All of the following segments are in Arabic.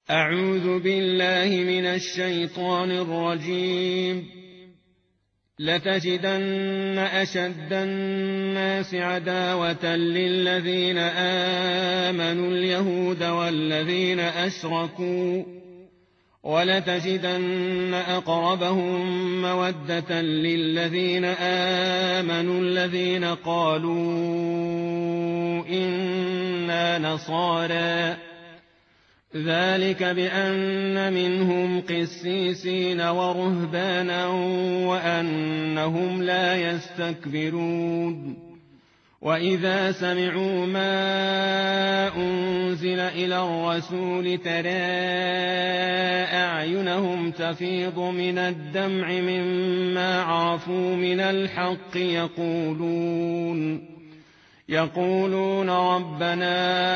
أعوذ بالله من الشيطان الرجيم. لتجدن أشد الناس عداوة للذين آمنوا اليهود والذين أشركوا ولتجدن أقربهم مودة للذين آمنوا الذين قالوا إنا نصارى ذلك بأن منهم قسيسين ورهبانا وأنهم لا يستكبرون وإذا سمعوا ما أنزل إلى الرسول ترى أعينهم تفيض من الدمع مما عرفوا من الحق يقولون ربنا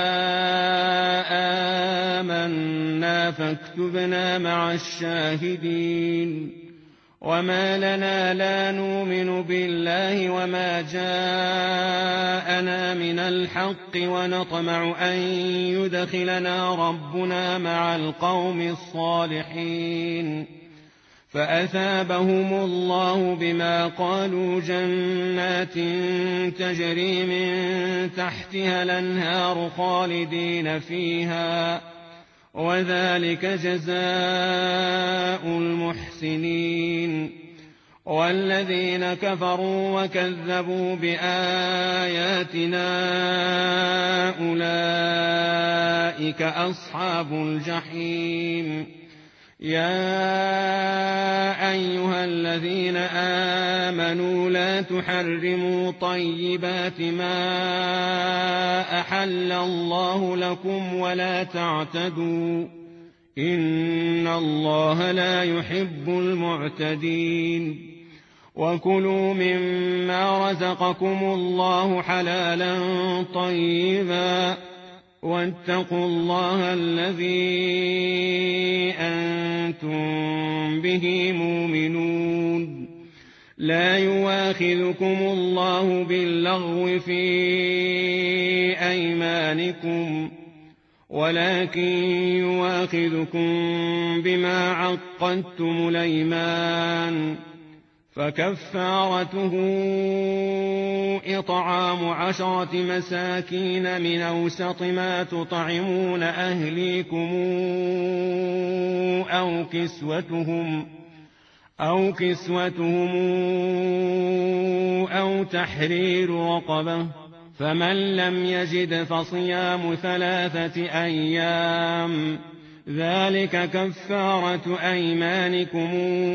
آمنا فاكتبنا مع الشاهدين وما لنا لا نؤمن بالله وما جاءنا من الحق ونطمع أن يدخلنا ربنا مع القوم الصالحين فأثابهم الله بما قالوا جنات تجري من تحتها الأنهار خالدين فيها وذلك جزاء المحسنين والذين كفروا وكذبوا بآياتنا أولئك أصحاب الجحيم يا أيها الذين آمنوا لا تحرموا طيبات ما أحل الله لكم ولا تعتدوا إن الله لا يحب المعتدين وكلوا مما رزقكم الله حلالا طيبا واتقوا الله الذي أنتم به مؤمنون لا يواخذكم الله باللغو في أيمانكم ولكن يواخذكم بما عقدتم الأيمان فكفارته إطعام 10 مساكين من أوسط ما تطعمون أهليكم أو كسوتهم أو تحرير رقبة فمن لم يجد فصيام 3 أيام ذلك كفارة أيمانكم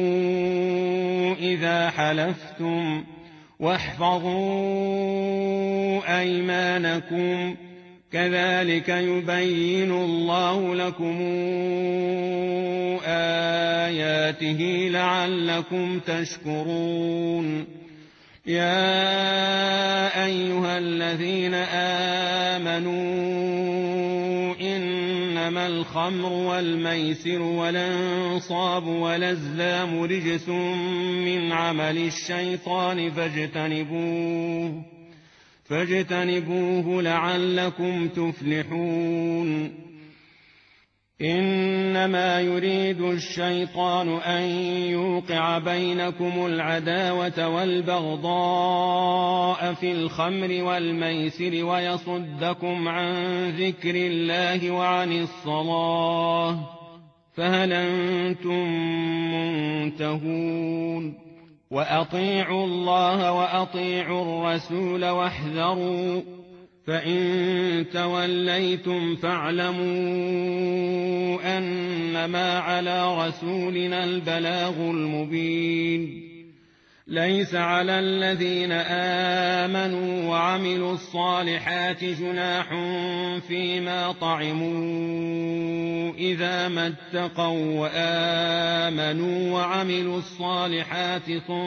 إذا حلفتم واحفظوا أيمانكم كذلك يبين الله لكم آياته لعلكم تشكرون يا أيها الذين آمنوا إنما الخمر والميسر والأنصاب والأزلام رجس من عمل الشيطان فاجتنبوه لعلكم تفلحون إنما يريد الشيطان أن يوقع بينكم العداوة والبغضاء في الخمر والميسر ويصدكم عن ذكر الله وعن الصلاة فهل أنتم منتهون وأطيعوا الله وأطيعوا الرسول واحذروا فإن توليتم فاعلموا أنما على رسولنا البلاغ المبين ليس على الذين آمنوا وعملوا الصالحات جناح فيما طعموا إذا ما اتقوا وآمنوا وعملوا الصالحات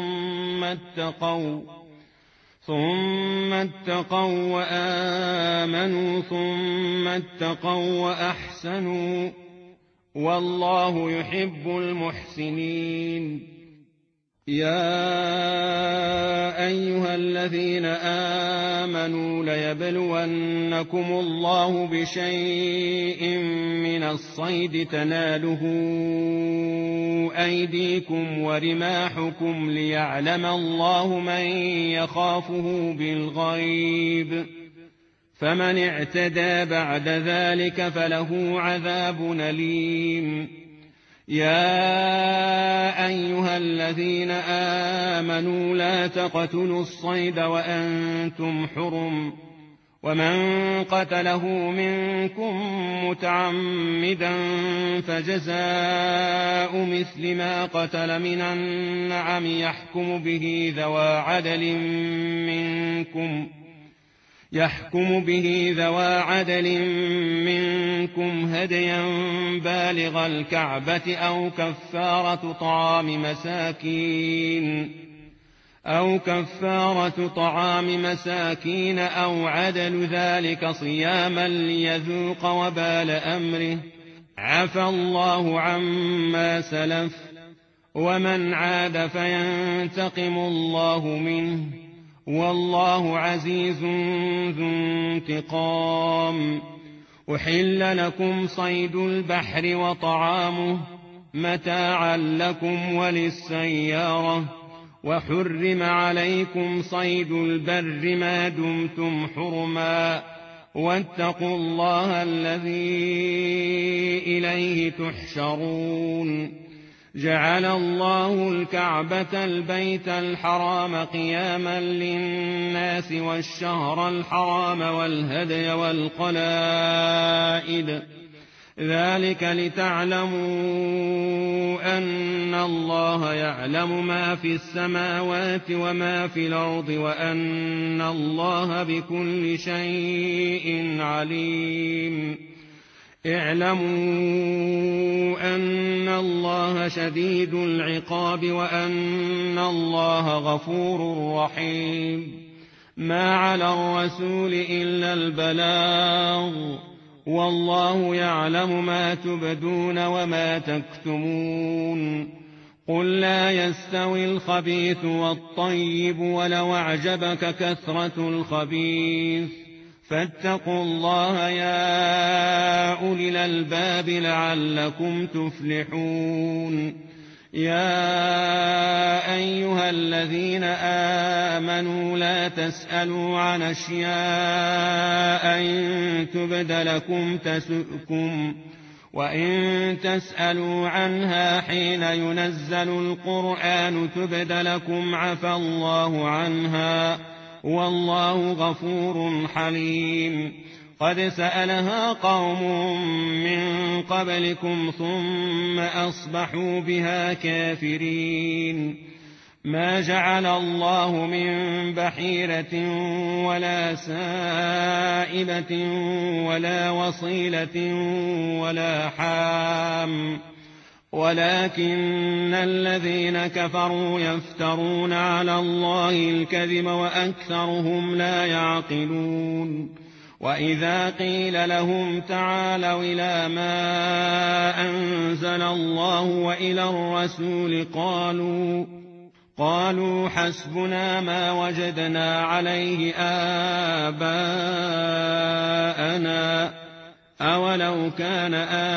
ثم اتقوا وآمنوا ثم اتقوا وأحسنوا والله يحب المحسنين يا أيها الذين آمنوا ليبلونكم الله بشيء من الصيد تناله أيديكم ورماحكم ليعلم الله من يخافه بالغيب، فمن اعتدى بعد ذلك فله عذاب أليم. يا أيها الذين آمنوا لا تقتلوا الصيد وأنتم حرم، ومن قتله منكم متعمدا فجزاء مثل ما قتل من النعم يحكم به ذوى عدل منكم هديا بالغ الكعبة أو كفارة طعام مساكين أو عدل ذلك صياما ليذوق وبال أمره، عفى الله عما سلف، ومن عاد فينتقم الله منه، والله عزيز ذو انتقام. أحل لكم صيد البحر وطعامه متاعا لكم وللسيارة، وحرم عليكم صيد البر ما دمتم حرما، واتقوا الله الذي إليه تحشرون. جعل الله الكعبة البيت الحرام قياما للناس والشهر الحرام والهدي والقلائد، ذلك لتعلموا أن الله يعلم ما في السماوات وما في الأرض، وأن الله بكل شيء عليم. اعلموا أن الله شديد العقاب وأن الله غفور رحيم. ما على الرسول إلا البلاغ، والله يعلم ما تبدون وما تكتمون. قل لا يستوي الخبيث والطيب ولو أعجبك كثرة الخبيث، فاتقوا الله يا أولي الألباب لعلكم تفلحون. يا أيها الذين آمنوا لا تسألوا عن أشياء إن تبد لكم تسؤكم، وإن تسألوا عنها حين ينزل القرآن تبد لكم عفى الله عنها، والله غفور حليم. قد سألها قوم من قبلكم ثم أصبحوا بها كافرين. ما جعل الله من بحيرة ولا سائبة ولا وصيلة ولا حام، ولكن الذين كفروا يفترون على الله الكذب وأكثرهم لا يعقلون. وإذا قيل لهم تعالوا إلى ما أنزل الله وإلى الرسول قالوا حسبنا ما وجدنا عليه آباءنا، أولو كان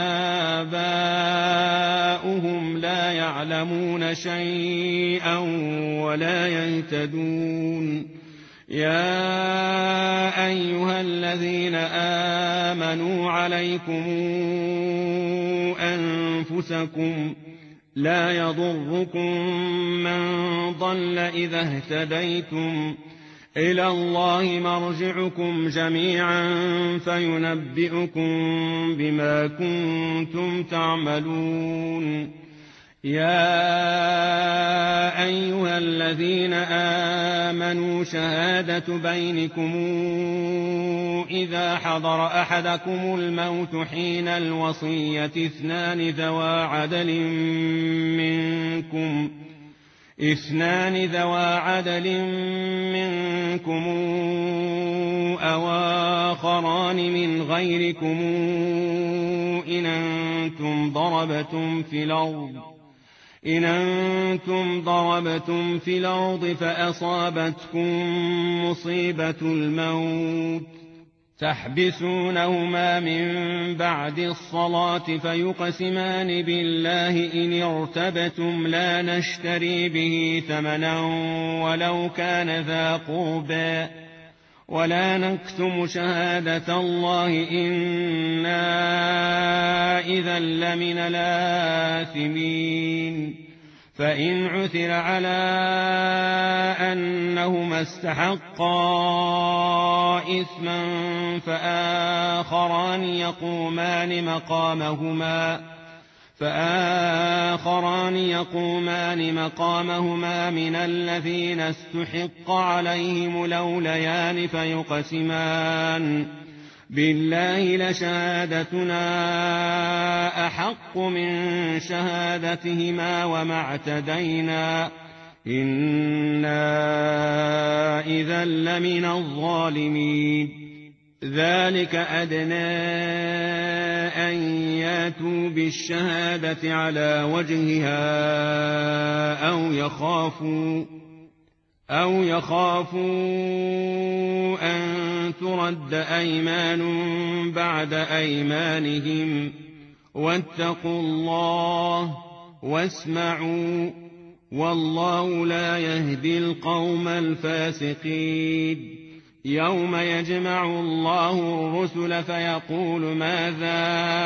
آباؤهم لا يعلمون شيئا ولا يهتدون. يا أيها الذين آمنوا عليكم أنفسكم لا يضركم من ضل إذا اهتديتم، إلى الله مرجعكم جميعا فينبئكم بما كنتم تعملون. يا أيها الذين آمنوا شهادة بينكم إذا حضر أحدكم الموت حين الوصية اثنان ذوى عدل منكم أو آخران من غيركم إن أنتم ضربتم في الأرض فأصابتكم مصيبة الموت تحبسونهما من بعد الصلاة فيقسمان بالله إن ارتبتم لا نشتري به ثمنا ولو كان ذا قربى ولا نكتم شهادة الله إنا إذا لمن الآثمين فإن عثر على أنهما استحقا إثما فآخران يقومان مقامهما من الذين استحق عليهم الأوليان فيقسمان بالله لشهادتنا أحق من شهادتهما وما اعتدينا إنا إذا لمن الظالمين ذلك أدنى أن ياتوا بالشهادة على وجهها أو يخافوا أن ترد أيمان بعد أيمانهم واتقوا الله واسمعوا والله لا يهدي القوم الفاسقين يوم يجمع الله الرسل فيقول ماذا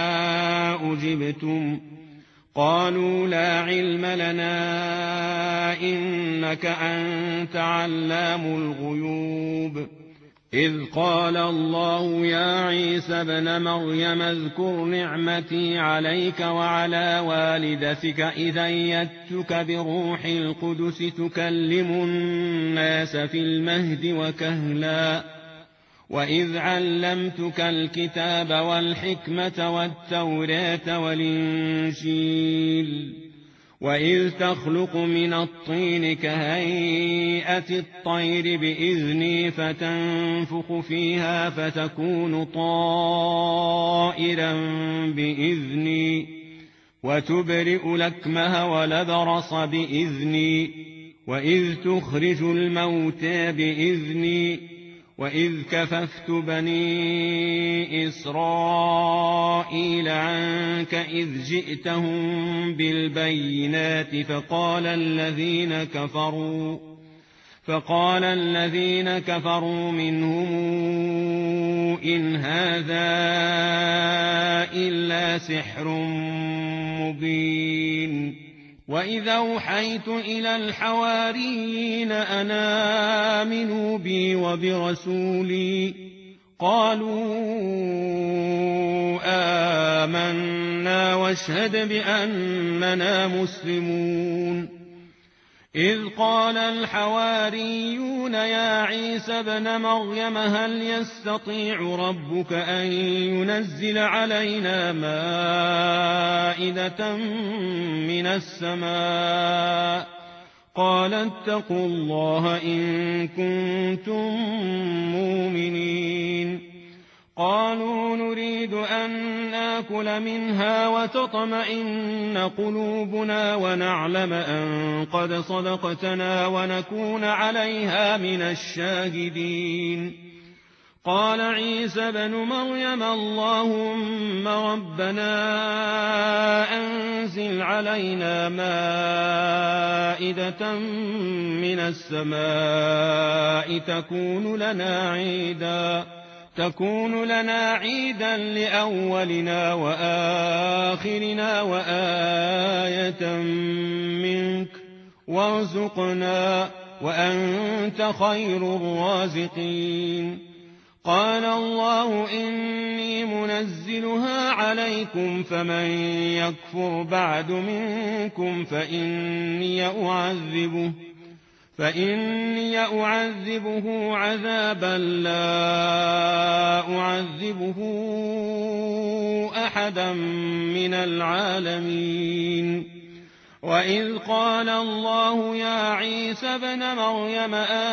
أجبتم قالوا لا علم لنا إنك أنت علام الغيوب إذ قال الله يا عيسى ابن مريم اذكر نعمتي عليك وعلى والدتك إذ أيدتك بروح القدس تكلم الناس في المهد وكهلا وإذ علمتك الكتاب والحكمة والتوراة والإنجيل وإذ تخلق من الطين كهيئة الطير بإذني فتنفخ فيها فتكون طائرا بإذني وتبرئ الأكمه والأبرص بإذني وإذ تخرج الموتى بإذني وإذ كففت بني إسرائيل عنك إذ جئتهم بالبينات فقال الذين كفروا منهم إن هذا إلا سحر مبين وإذا أوحيت إلى الحواريين أن آمنوا بي وبرسولي قالوا آمنا واشهد بأننا مسلمون إذ قال الحواريون يا عيسى ابن مريم هل يستطيع ربك أن ينزل علينا مائدة من السماء قال اتقوا الله إن كنتم مؤمنين قالوا نريد أن نأكل منها وتطمئن قلوبنا ونعلم أن قد صدقتنا ونكون عليها من الشاهدين قال عيسى ابن مريم اللهم ربنا أنزل علينا مائدة من السماء تكون لنا عيدا لأولنا وآخرنا وآية منك وارزقنا وأنت خير الرازقين قال الله إني منزلها عليكم فمن يكفر بعد منكم فإني أعذبه عذابا لا أعذبه أحدا من العالمين وإذ قال الله يا عيسى ابن مريم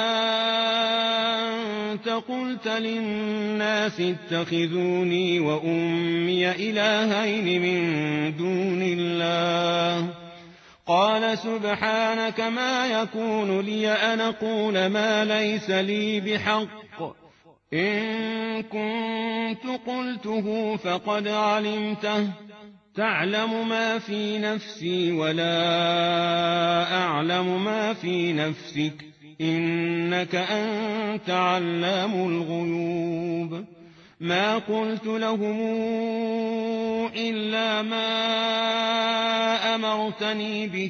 أنت قلت للناس اتخذوني وأمي إلهين من دون الله قال سبحانك ما يكون لي أن أقول ما ليس لي بحق إن كنت قلته فقد علمته تعلم ما في نفسي ولا أعلم ما في نفسك إنك أنت علام الغيوب ما قلت لهم إلا ما أمرتني به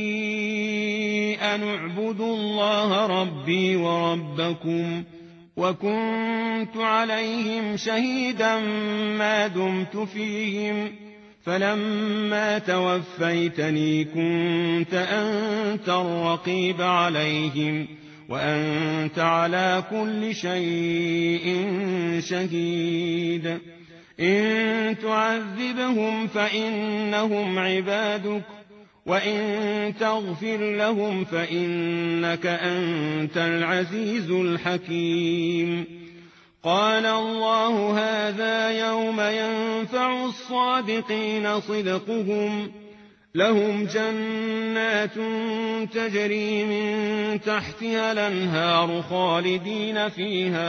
أن اعبدوا الله ربي وربكم وكنت عليهم شهيدا ما دمت فيهم فلما توفيتني كنت أنت الرقيب عليهم وأنت على كل شيء شهيد إن تعذبهم فإنهم عبادك وإن تغفر لهم فإنك أنت العزيز الحكيم قال الله هذا يوم ينفع الصادقين صدقهم لهم جنات تجري من تحتها الأنهار خالدين فيها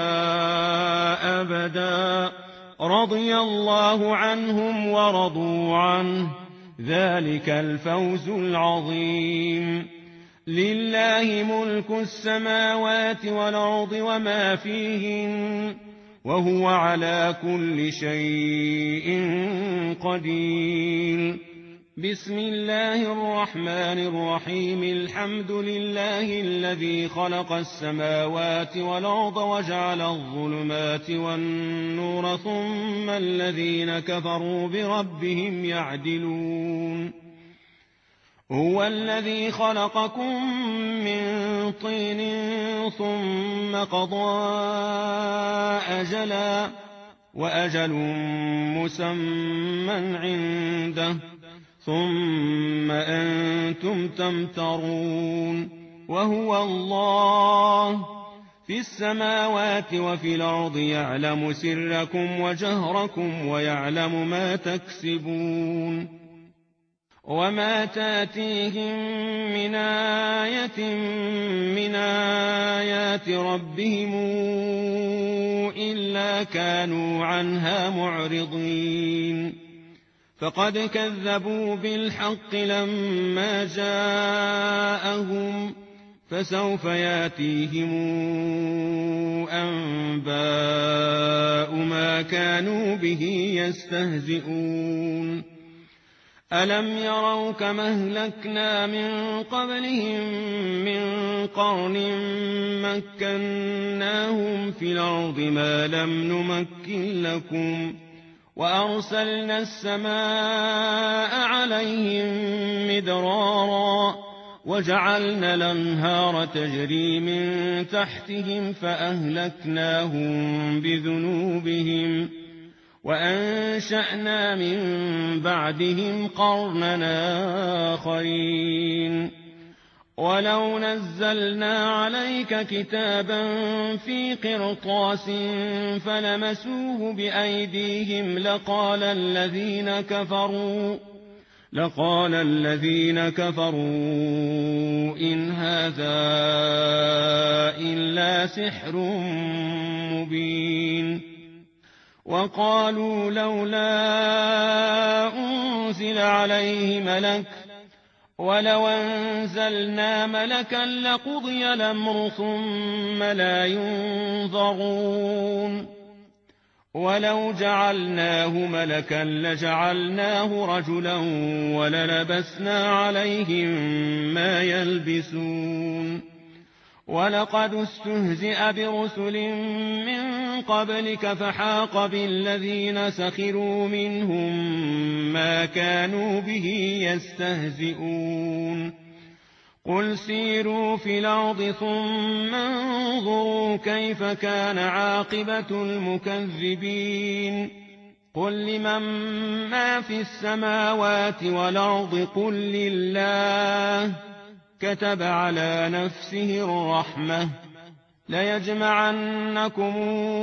أبدا رضي الله عنهم ورضوا عنه ذلك الفوز العظيم لله ملك السماوات والأرض وما فيهن وهو على كل شيء قدير بسم الله الرحمن الرحيم الحمد لله الذي خلق السماوات والأرض وجعل الظلمات والنور ثم الذين كفروا بربهم يعدلون هو الذي خلقكم من طين ثم قضى أجلا وأجل مسمى عنده ثم أنتم تمترون وهو الله في السماوات وفي الأرض يعلم سركم وجهركم ويعلم ما تكسبون وما تاتيهم من آية من آيات ربهم إلا كانوا عنها معرضين فقد كذبوا بالحق لما جاءهم فسوف ياتيهم أنباء ما كانوا به يستهزئون ألم يروا كما أهلكنا من قبلهم من قرن مكناهم في الأرض ما لم نمكن لكم وأرسلنا السماء عليهم مدرارا وجعلنا الأنهار تجري من تحتهم فأهلكناهم بذنوبهم وأنشأنا من بعدهم قرننا آخرين ولو نزلنا عليك كتابا في قرطاس فلمسوه بأيديهم لقال الذين كفروا إن هذا إلا سحر مبين وقالوا لولا أنزل عليه ملك ولو أنزلنا ملكا لقضي الأمر ثم لا ينظرون ولو جعلناه ملكا لجعلناه رجلا وللبسنا عليهم ما يلبسون ولقد استهزئ برسل من قبلك فحاق بالذين سخروا منهم ما كانوا به يستهزئون قل سيروا في الأرض ثم انظروا كيف كان عاقبة المكذبين قل لمن ما في السماوات والأرض قل لله كتب على نفسه الرحمة ليجمعنكم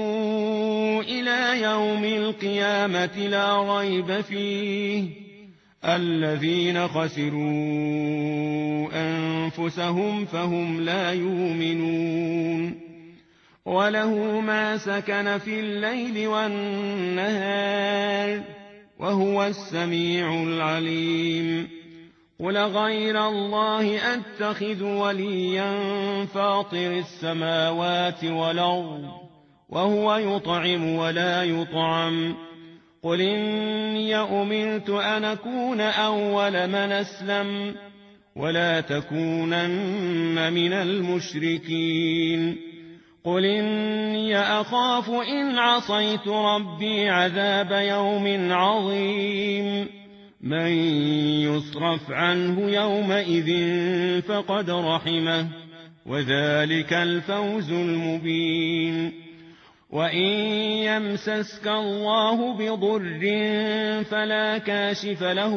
إلى يوم القيامة لا ريب فيه الذين خسروا أنفسهم فهم لا يؤمنون وله ما سكن في الليل والنهار وهو السميع العليم قل غير الله أتخذ وليا فاطر السماوات والأرض وهو يطعم ولا يطعم قل إني أمرت أن أكون أول من أسلم ولا تكونن من المشركين قل إني أخاف إن عصيت ربي عذاب يوم عظيم من يصرف عنه يومئذ فقد رحمه وذلك الفوز المبين وإن يمسسك الله بضر فلا كاشف له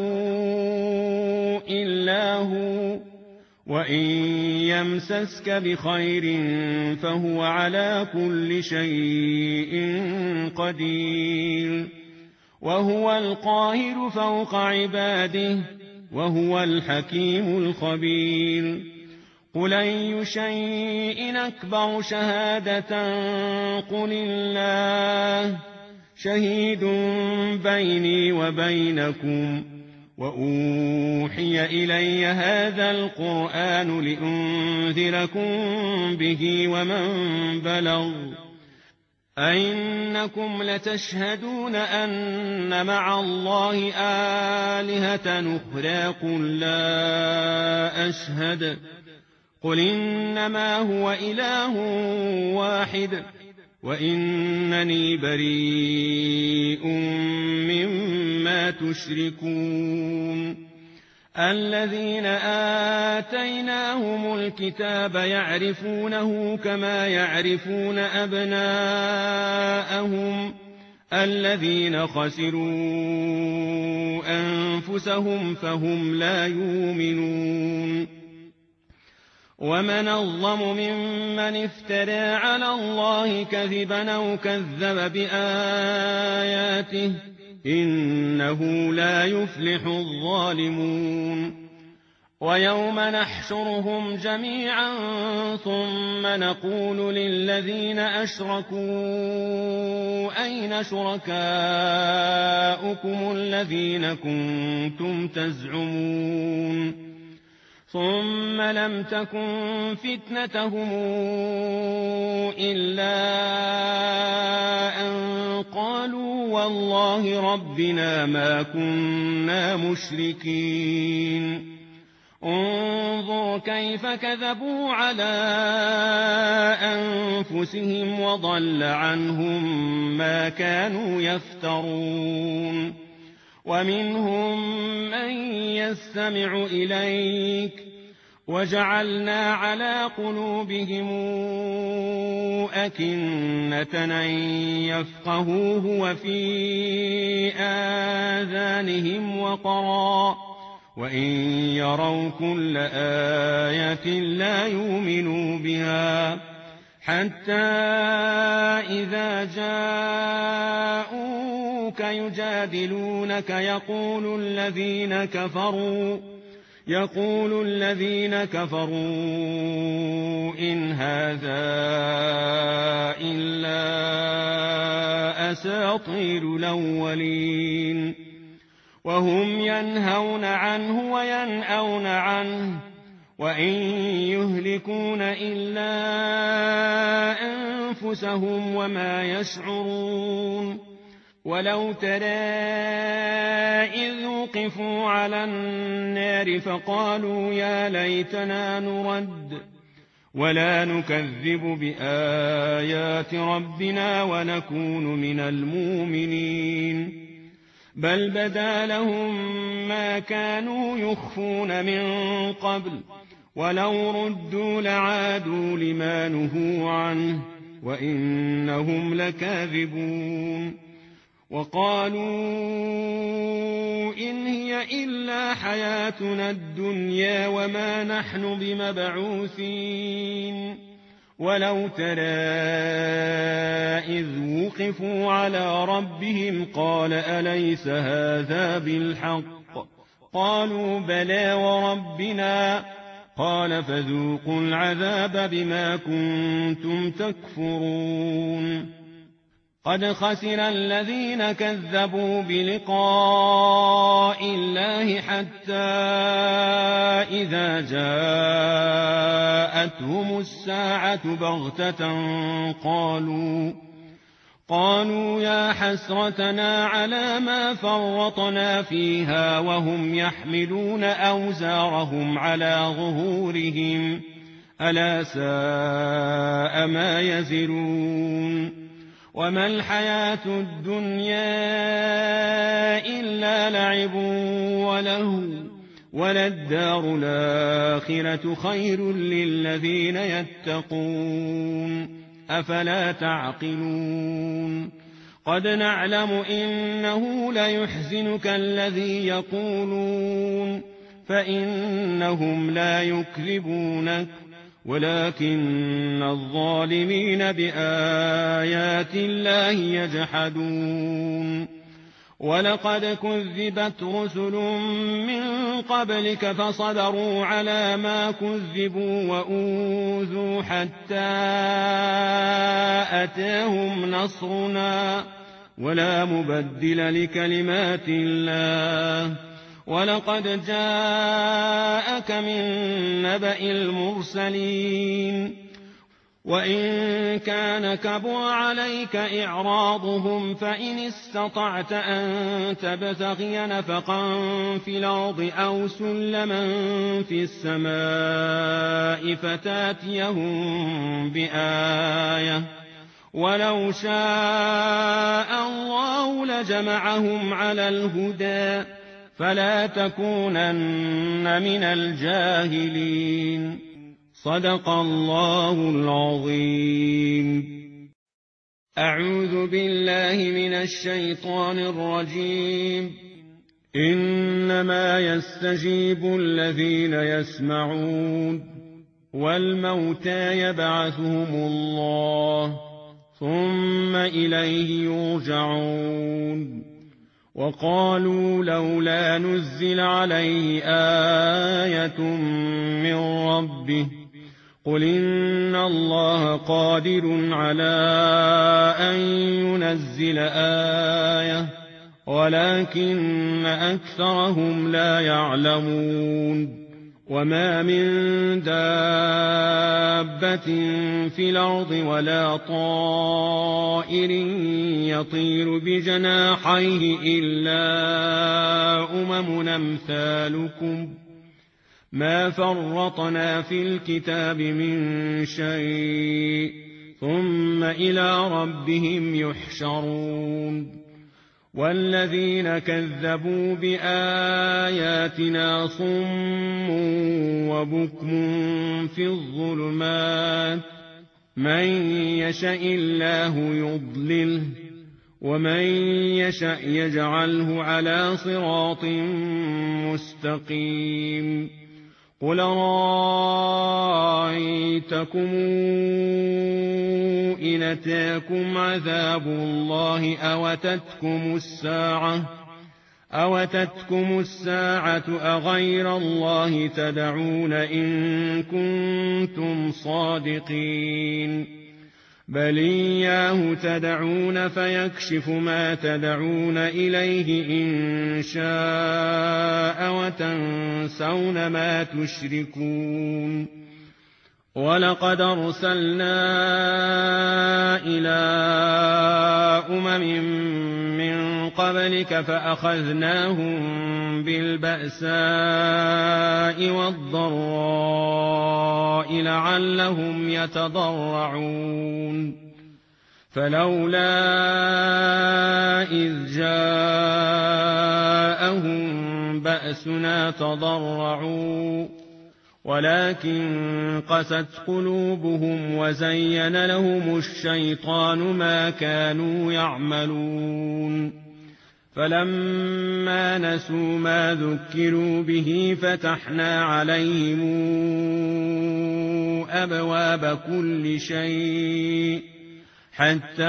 إلا هو وإن يمسسك بخير فهو على كل شيء قدير وهو القاهر فوق عباده وهو الحكيم الخبير قل أي شيء أكبر شهادة قل الله شهيد بيني وبينكم وأوحي إلي هذا القرآن لأنذركم به ومن بلغ أئنكم لتشهدون أن مع الله آلهة أخرى قل لا أشهد قل إنما هو إله واحد وإنني بريء مما تشركون الذين آتيناهم الكتاب يعرفونه كما يعرفون أبناءهم الذين خسروا أنفسهم فهم لا يؤمنون ومن أظلم ممن افترى على الله كذبا أو كذب بآياته إنه لا يفلح الظالمون ويوم نحشرهم جميعا ثم نقول للذين أشركوا أين شركاؤكم الذين كنتم تزعمون ثم لم تكن فتنتهم إلا أن قالوا والله ربنا ما كنا مشركين انظر كيف كذبوا على أنفسهم وضل عنهم ما كانوا يفترون ومنهم من يستمع إليك وجعلنا على قلوبهم أكنة أن يفقهوه وفي آذانهم وقرا وإن يروا كل آية لا يؤمنوا بها حتى إذا جاءوك يجادلونك يقول الذين كفروا إن هذا إلا أساطير الأولين وهم ينهون عنه وينأون عنه وإن يهلكون إلا أنفسهم وما يشعرون ولو ترى إذ وقفوا على النار فقالوا يا ليتنا نرد ولا نكذب بآيات ربنا ونكون من المؤمنين بل بدا لهم ما كانوا يخفون من قبل ولو ردوا لعادوا لما نهوا عنه وإنهم لكاذبون وقالوا إن هي إلا حياتنا الدنيا وما نحن بمبعوثين ولو ترى إذ وقفوا على ربهم قال أليس هذا بالحق قالوا بلى وربنا قال فذوقوا العذاب بما كنتم تكفرون قد خسر الذين كذبوا بلقاء الله حتى إذا جاءتهم الساعة بغتة قالوا يا حسرتنا على ما فرطنا فيها وهم يحملون أوزارهم على ظهورهم ألا ساء ما يزرون وما الحياة الدنيا إلا لعب ولهو وللدار الآخرة خير للذين يتقون أفلا تعقلون قد نعلم إنه ليحزنك الذي يقولون فإنهم لا يكذبونك ولكن الظالمين بآيات الله يجحدون ولقد كذبت رسل من قبلك فصبروا على ما كذبوا وأوذوا حتى أتاهم نصرنا ولا مبدل لكلمات الله ولقد جاءك من نبأ المرسلين وإن كان كبر عليك إعراضهم فإن استطعت أن تبتغي نفقا في الأرض أو سلما في السماء فتاتيهم بآية ولو شاء الله لجمعهم على الهدى فلا تكونن من الجاهلين صدق الله العظيم أعوذ بالله من الشيطان الرجيم إنما يستجيب الذين يسمعون والموتى يبعثهم الله ثم إليه يرجعون وقالوا لولا نزل عليه آية من ربه قل إن الله قادر على أن ينزل آية ولكن أكثرهم لا يعلمون وما من دابة في الأرض ولا طائر يطير بجناحيه إلا أمثالكم ما فرطنا في الكتاب من شيء ثم إلى ربهم يحشرون والذين كذبوا بآياتنا صم وبكم في الظلمات من يشاء الله يضلله ومن يشاء يجعله على صراط مستقيم قل رأيتكم إن أتاكم عذاب الله أوتتكم الساعة أغير الله تدعون إن كنتم صادقين بل إياه تدعون فيكشف ما تدعون إليه إن شاء وتنسون ما تشركون ولقد أرسلنا إلى من قبلك فأخذناهم بالبأساء والضراء لعلهم يتضرعون فلولا إذ جاءهم بأسنا تضرعوا ولكن قست قلوبهم وزين لهم الشيطان ما كانوا يعملون فلما نسوا ما ذكروا به فتحنا عليهم أبواب كل شيء حتى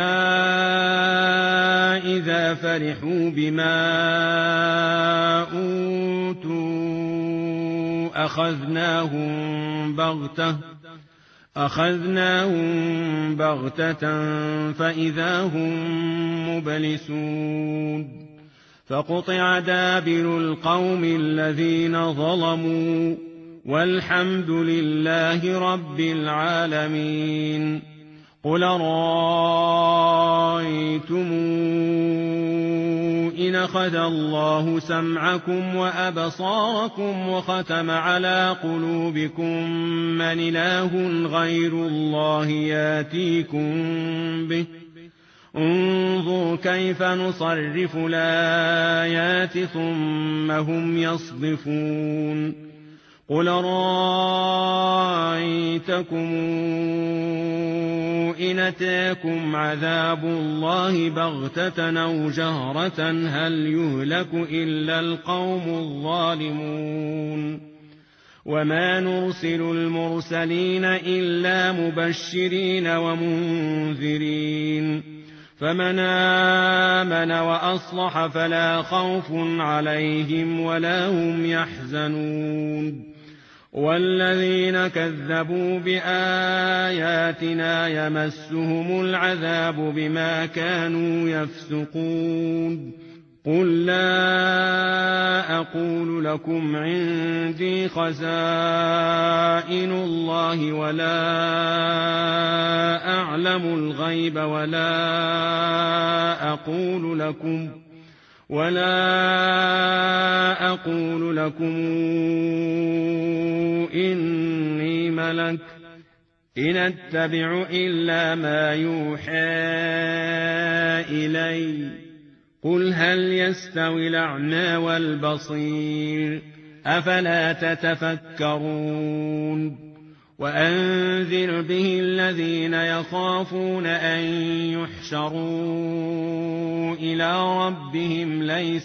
إذا فرحوا بما أوتوا أخذناهم بغتة فإذا هم مبلسون فقطع دابر القوم الذين ظلموا والحمد لله رب العالمين قل رأيتم إن أخذ الله سمعكم وأبصاركم وختم على قلوبكم من إله غير الله ياتيكم به انظر كيف نصرف الآيات ثم هم يصدفون قل رأيتكم إن أتاكم عذاب الله بغتة أو جهرة هل يهلك إلا القوم الظالمون وما نرسل المرسلين إلا مبشرين ومنذرين فمن آمن وأصلح فلا خوف عليهم ولا هم يحزنون والذين كذبوا بآياتنا يمسهم العذاب بما كانوا يفسقون قل لا أقول لكم عندي خزائن الله ولا أعلم الغيب ولا أقول لكم إني ملك إن أتبع إلا ما يوحى إلي قل هل يستوي الأعمى والبصير أفلا تتفكرون وأنذر به الذين يخافون أن يحشروا إلى ربهم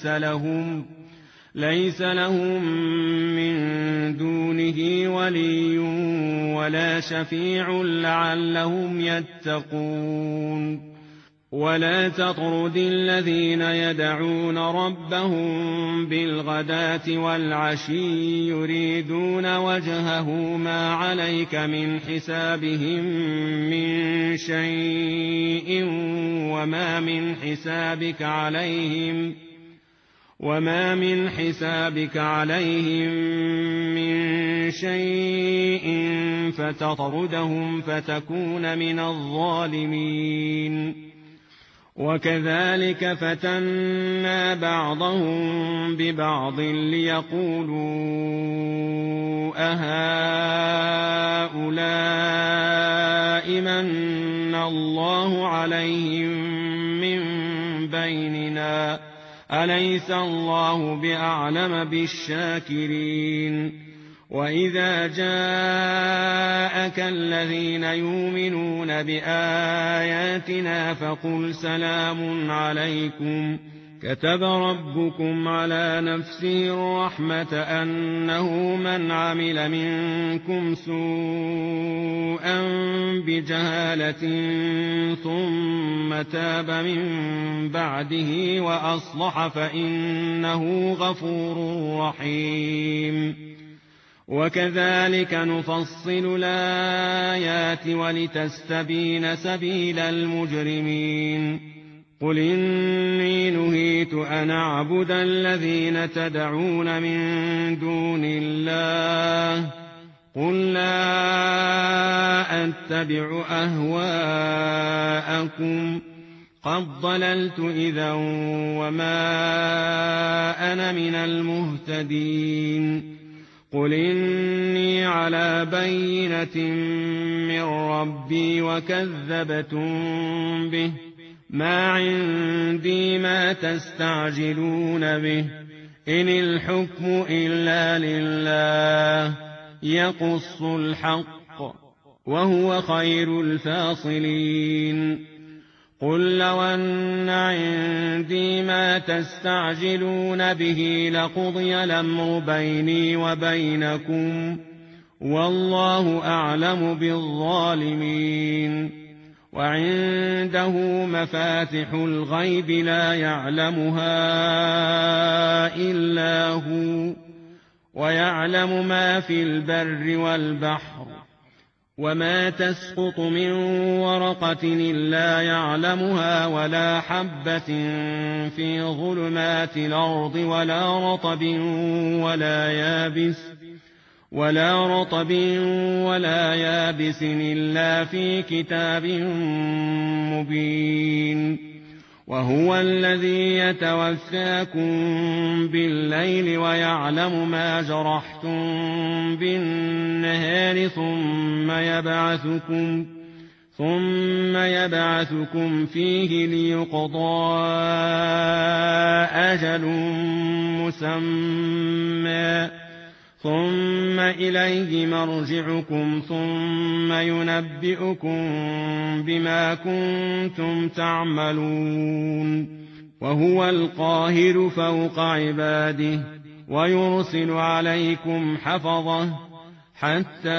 ليس لهم من دونه ولي ولا شفيع لعلهم يتقون ولا تطرد الذين يدعون ربهم بالغداة والعشي يريدون وجهه ما عليك من حسابهم من شيء وما من حسابك عليهم من شيء فتطردهم فتكون من الظالمين وكذلك فتنا بعضهم ببعض ليقولوا أهؤلاء من الله عليهم من بيننا أليس الله بأعلم بالشاكرين وإذا جاءك الذين يؤمنون بآياتنا فقل سلام عليكم كتب ربكم على نفسه الرحمة أنه من عمل منكم سوءا بجهالة ثم تاب من بعده وأصلح فإنه غفور رحيم وكذلك نفصل الآيات ولتستبين سبيل المجرمين قل إني نهيت أن أعبد الذين تدعون من دون الله قل لا أتبع أهواءكم قد ضللت إذا وما أنا من المهتدين قل إني على بينة من ربي وكذبتم به ما عندي ما تستعجلون به إن الحكم إلا لله يقص الحق وهو خير الفاصلين قل لو أن عندي ما تستعجلون به لقضي الأمر بيني وبينكم والله أعلم بالظالمين وعنده مفاتح الغيب لا يعلمها إلا هو ويعلم ما في البر والبحر وما تسقط من ورقة إلا يعلمها ولا حبة في ظلمات الأرض ولا رطب ولا يابس إلا في كتاب مبين وهو الذي يتوفاكم بالليل ويعلم ما جرحتم بالنهار ثم يبعثكم فيه ليقضى أجل مسمى ثم إليه مرجعكم ثم ينبئكم بما كنتم تعملون وهو القاهر فوق عباده ويرسل عليكم حفظه حتى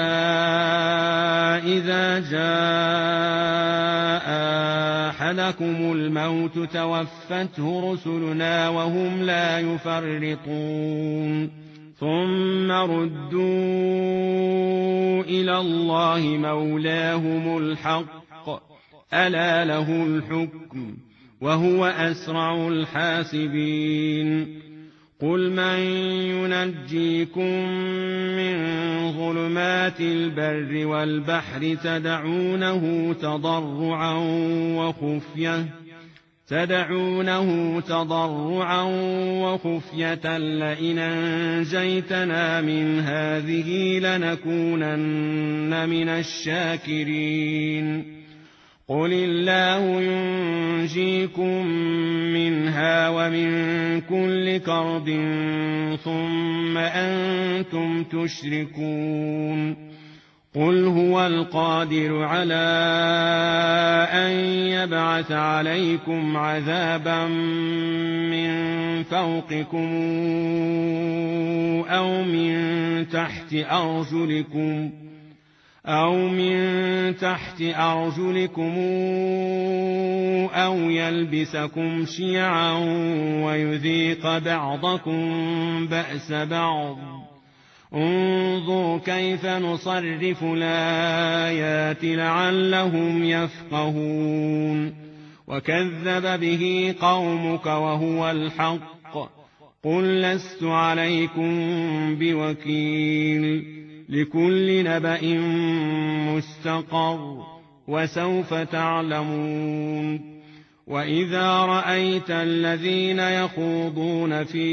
إذا جاء أحدكم الموت توفته رسلنا وهم لا يفرطون ثم ردوا إلى الله مولاهم الحق ألا له الحكم وهو أسرع الحاسبين قل من ينجيكم من ظلمات البر والبحر تدعونه تضرعا وخفية لئن أنجيتنا من هذه لنكونن من الشاكرين قل الله ينجيكم منها ومن كل كرب ثم أنتم تشركون قل هو القادر على أن يبعث عليكم عذابا من فوقكم أو من تحت أرجلكم أو يلبسكم شيعا ويذيق بعضكم بأس بعض انظر كيف نصرف الآيات لعلهم يفقهون وكذب به قومك وهو الحق قل لست عليكم بوكيل لكل نبأ مستقر وسوف تعلمون وإذا رأيت الذين يخوضون في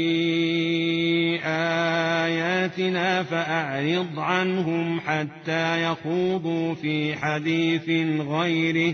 آياتنا فأعرض عنهم حتى يخوضوا في حديث غيره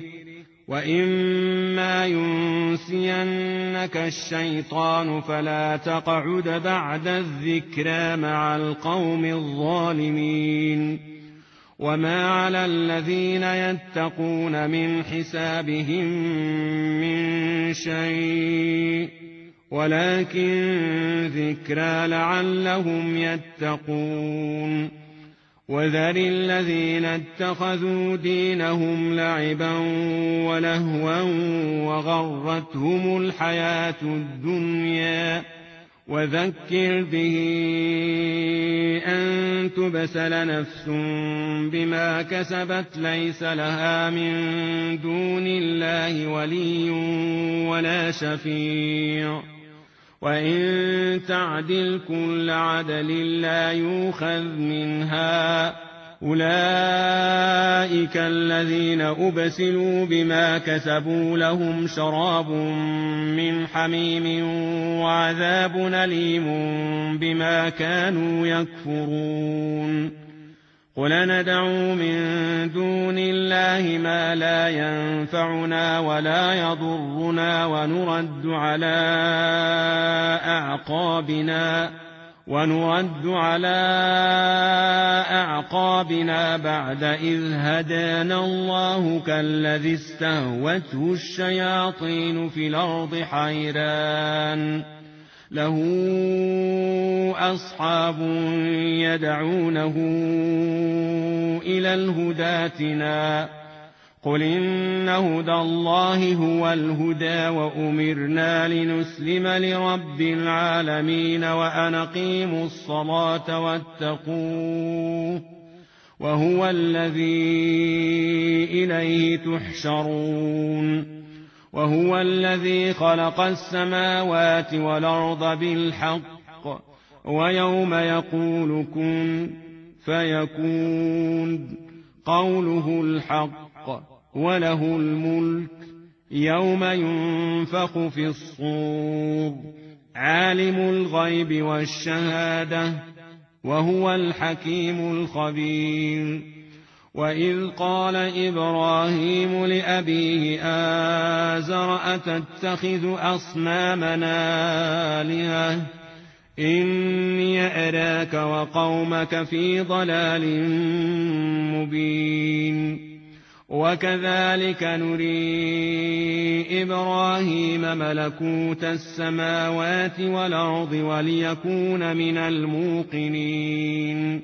وإما ينسينك الشيطان فلا تقعد بعد الذكرى مع القوم الظالمين وما على الذين يتقون من حسابهم من شيء ولكن ذكرى لعلهم يتقون وذر الذين اتخذوا دينهم لعبا ولهوا وغرتهم الحياة الدنيا وذكر به أن تبسل نفس بما كسبت ليس لها من دون الله ولي ولا شفيع وإن تعدل كل عدل لا يؤخذ منها أولئك الذين أبسلوا بما كسبوا لهم شراب من حميم وعذاب أليم بما كانوا يكفرون قل ندعو من دون الله ما لا ينفعنا ولا يضرنا ونرد على أعقابنا بعد إذ هدانا الله كالذي استهوته الشياطين في الأرض حيران له أصحاب يدعونه إلى الهدى ائتنا قل إن هدى الله هو الهدى وأمرنا لنسلم لرب العالمين وأن أقيموا الصلاة واتقوه وهو الذي إليه تحشرون وهو الذي خلق السماوات والأرض بالحق ويوم يقول كن فيكون قوله الحق وله الملك يوم ينفخ في الصور عالم الغيب والشهادة وهو الحكيم الخبير وإذ قال إبراهيم لأبيه آزر أتتخذ أصنامنا آلهة إني أراك وقومك في ضلال مبين وكذلك نري إبراهيم ملكوت السماوات والأرض وليكون من الموقنين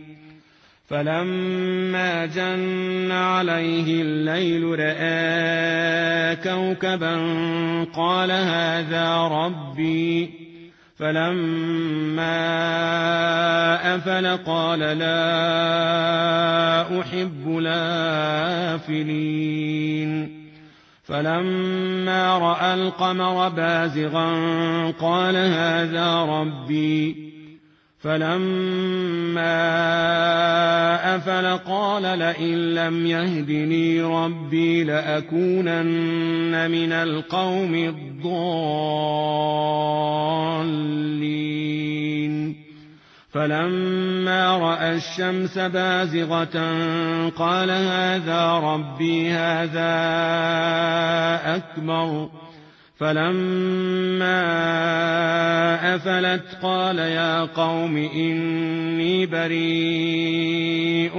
فلما جن عليه الليل رأى كوكبا قال هذا ربي فلما أفل قال لا أحب الآفلين فلما رأى القمر بازغا قال هذا ربي فلما أفل قال لئن لم يهدني ربي لأكونن من القوم الضالين فلما رأى الشمس بازغة قال هذا ربي هذا أكبر فلما أفلت قال يا قوم إني بريء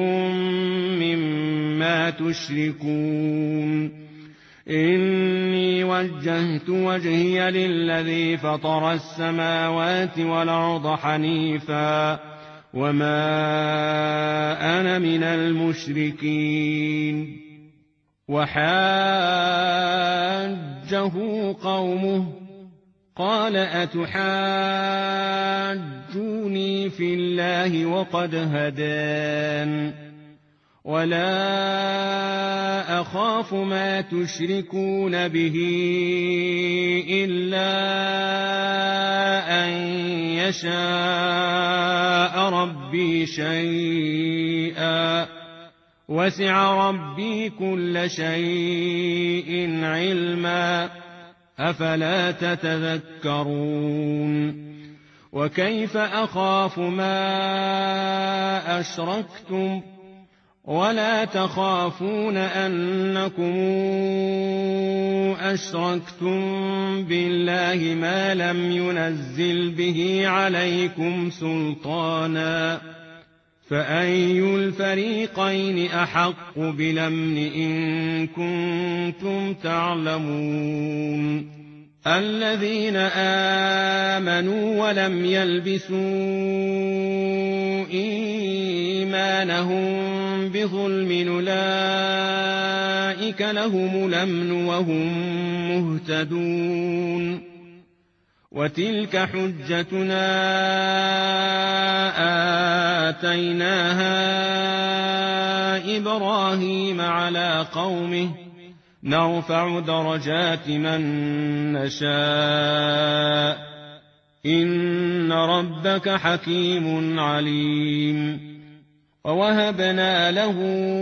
مما تشركون إني وجهت وجهي للذي فطر السماوات والأرض حنيفا وما أنا من المشركين وحاجه قومه قال أتحاجوني في الله وقد هدان ولا أخاف ما تشركون به إلا أن يشاء ربي شيئا وسع ربي كل شيء علما أفلا تتذكرون وكيف أخاف ما أشركتم ولا تخافون أنكم أشركتم بالله ما لم ينزل به عليكم سلطانا فأي الفريقين أحق بالأمن إن كنتم تعلمون الذين آمنوا ولم يلبسوا إيمانهم بظلم أولئك لهم الأمن وهم مهتدون وتلك حجتنا آتيناها إبراهيم على قومه نرفع درجات من نشاء إن ربك حكيم عليم ووهبنا له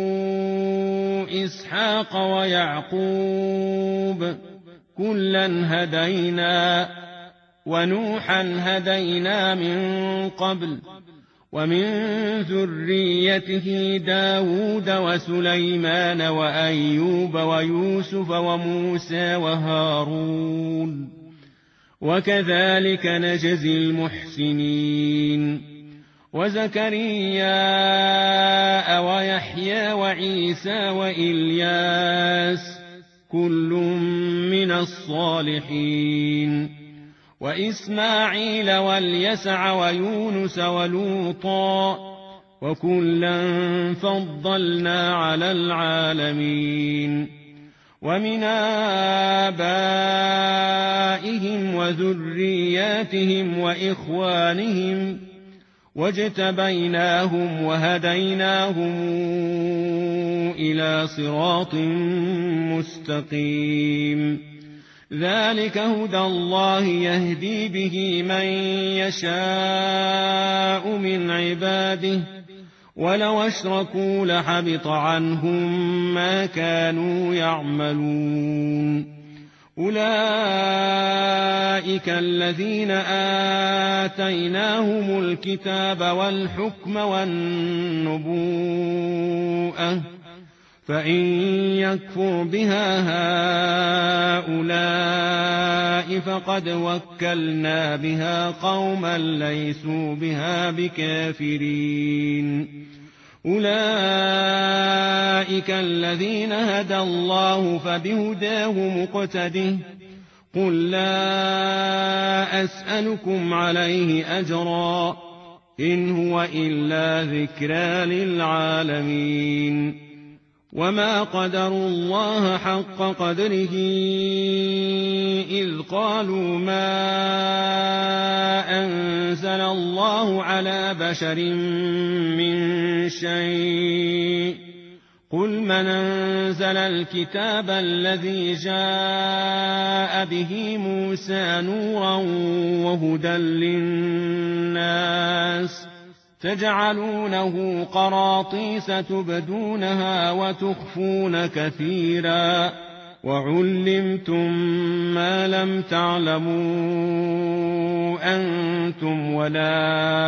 إسحاق ويعقوب كلا هدينا ونوحا هدينا من قبل ومن ذريته داود وسليمان وأيوب ويوسف وموسى وهارون وكذلك نجزي المحسنين وزكريا ويحيى وعيسى وإلياس كل من الصالحين وإسماعيل واليسع ويونس ولوطا وكلا فضلنا على العالمين ومن آبائهم وذرياتهم وإخوانهم واجتبيناهم وهديناهم إلى صراط مستقيم ذلك هدى الله يهدي به من يشاء من عباده ولو أشركوا لحبط عنهم ما كانوا يعملون أولئك الذين آتيناهم الكتاب والحكم والنبوءة فإن يكفر بها هؤلاء فقد وكلنا بها قوما ليسوا بها بكافرين أولئك الذين هدى الله فبهداه مقتده قل لا أسألكم عليه أجرا إن هو إلا ذكرى للعالمين وما قدروا الله حق قدره إذ قالوا ما أنزل الله على بشر من شيء قل من أنزل الكتاب الذي جاء به موسى نورا وهدى للناس تجعلونه قراطيس تبدونها وتخفون كثيرا وعلمتم ما لم تعلموا أنتم ولا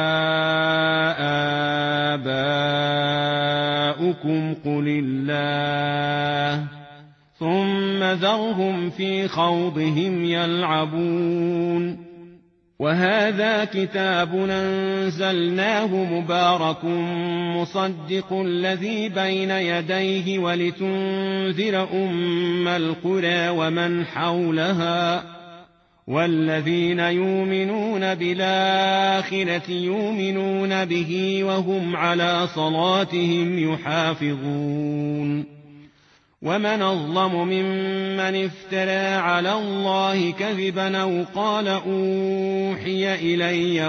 آباؤكم قل الله ثم ذرهم في خوضهم يلعبون وهذا كتاب أنزلناه مبارك مصدق الذي بين يديه ولتنذر أم القرى ومن حولها والذين يؤمنون بالآخرة يؤمنون به وهم على صلاتهم يحافظون ومن أظلم ممن افترى على الله كذبا أو قال أوحي إلي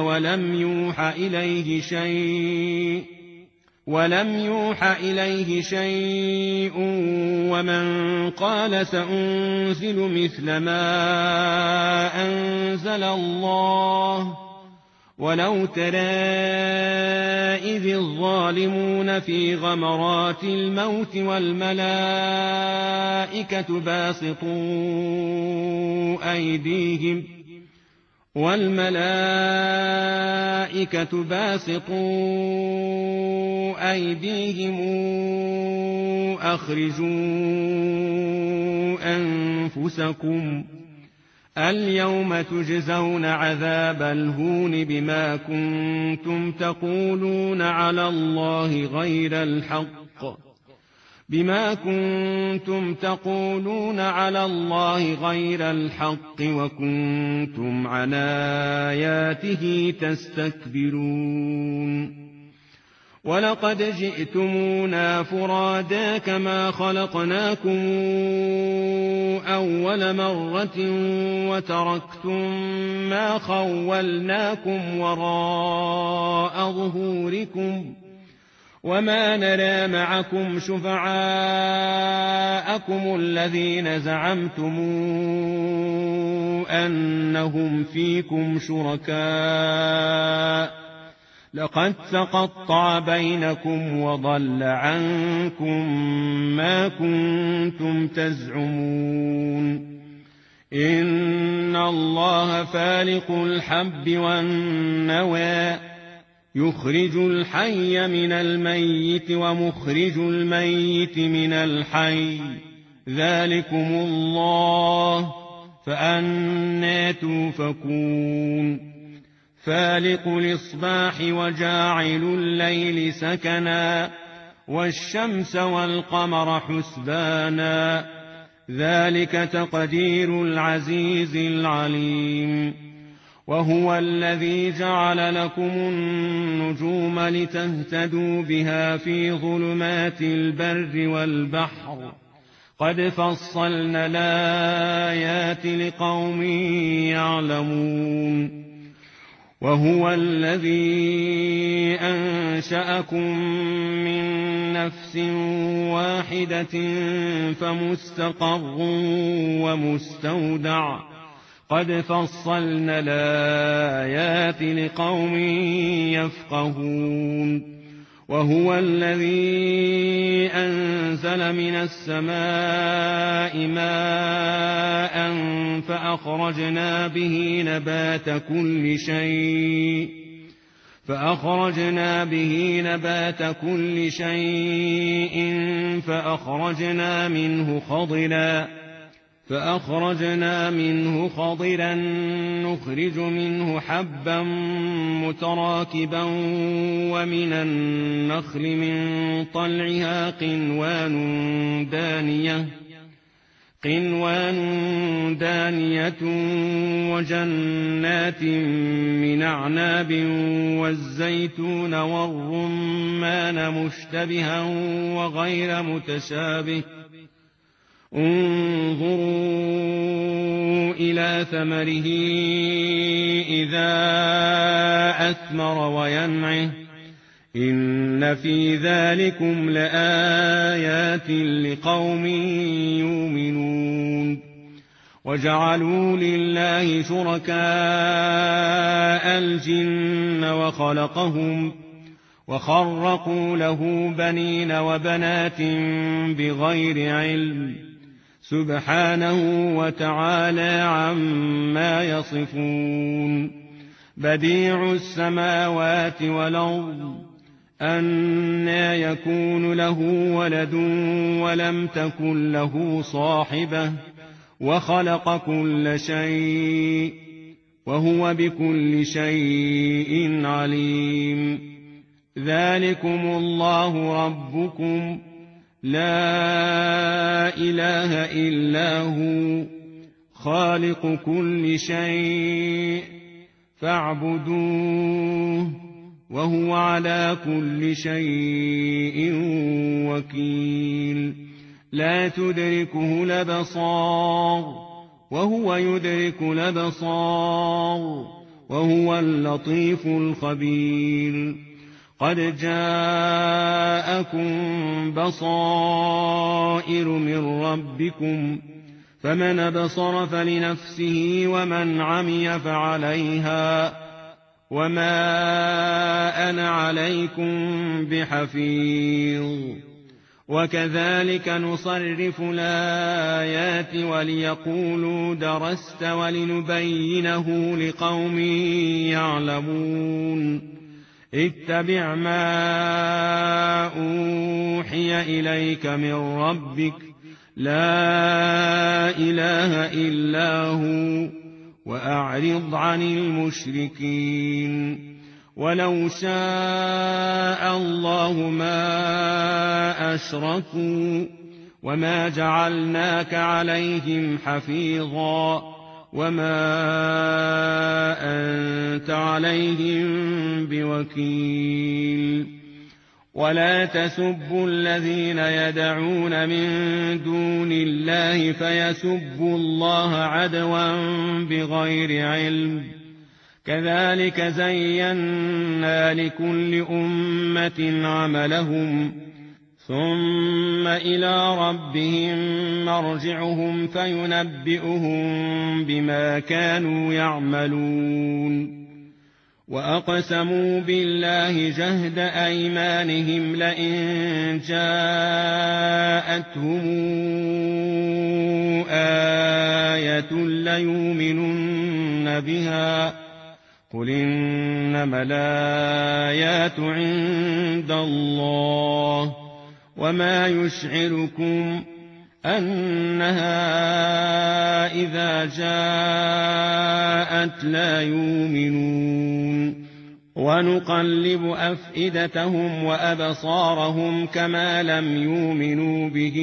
ولم يوح إليه شيء ومن قال سأنزل مثل ما أنزل الله ولو ترى إذ الظالمون في غمرات الموت والملائكة باسطوا أيديهم أخرجوا أنفسكم اليوم تجزون عذاب الهون بما كنتم تقولون على الله غير الحق وكنتم عن آياته تستكبرون ولقد جئتمونا فرادا كما خلقناكم أول مرة وتركتم ما خولناكم وراء ظهوركم وما نرى معكم شفعاءكم الذين زعمتم أنهم فيكم شركاء لقد تقطع بينكم وضل عنكم ما كنتم تزعمون إن الله فالق الحب والنوى يخرج الحي من الميت ومخرج الميت من الحي ذلكم الله فأنى توفكون فالق الإصباح وجاعل الليل سكنا والشمس والقمر حسبانا ذلك تقدير العزيز العليم وهو الذي جعل لكم النجوم لتهتدوا بها في ظلمات البر والبحر قد فصلنا الآيات لقوم يعلمون وهو الذي أنشأكم من نفس واحدة فمستقر ومستودع قد فصلنا الآيات لقوم يفقهون وهو الذي أنزل من السماء ماء فأخرجنا به نبات كل شيء فأخرجنا منه خضرا نخرج منه حبا متراكبا ومن النخل من طلعها قنوان دانية وجنات من أعناب والزيتون والرمان مشتبها وغير متشابه انظروا إلى ثمره إذا أثمر وينعه إن في ذلكم لآيات لقوم يؤمنون وجعلوا لله شركاء الجن وخرقوا له بنين وبنات بغير علم سبحانه وتعالى عما يصفون بديع السماوات والأرض أنى يكون له ولد ولم تكن له صاحبة وخلق كل شيء وهو بكل شيء عليم ذلكم الله ربكم لا إله إلا هو خالق كل شيء فاعبدوه وهو على كل شيء وكيل لا تدركه الأبصار وهو يدرك الأبصار وهو اللطيف الخبير قد جاءكم بصائر من ربكم فمن أبصر فلنفسه ومن عمي فعليها وما أنا عليكم بحفيظ وكذلك نصرف الآيات وليقولوا درست ولنبينه لقوم يعلمون اتبع ما أوحي إليك من ربك لا إله إلا هو وأعرض عن المشركين ولو شاء الله ما أشركوا وما جعلناك عليهم حفيظا وما أنت عليهم بوكيل ولا تسبوا الذين يدعون من دون الله فيسبوا الله عدوا بغير علم كذلك زينا لكل أمة عملهم ثم إلى ربهم مرجعهم فينبئهم بما كانوا يعملون وأقسموا بالله جهد أيمانهم لئن جاءتهم آية ليؤمنن بها قل إنما الآيات عند الله وما يشعركم أنها إذا جاءت لا يؤمنون ونقلب أفئدتهم وأبصارهم كما لم يؤمنوا به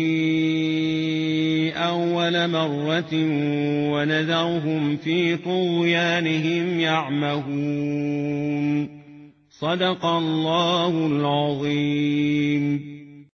أول مرة ونذرهم في طغيانهم يعمهون صدق الله العظيم.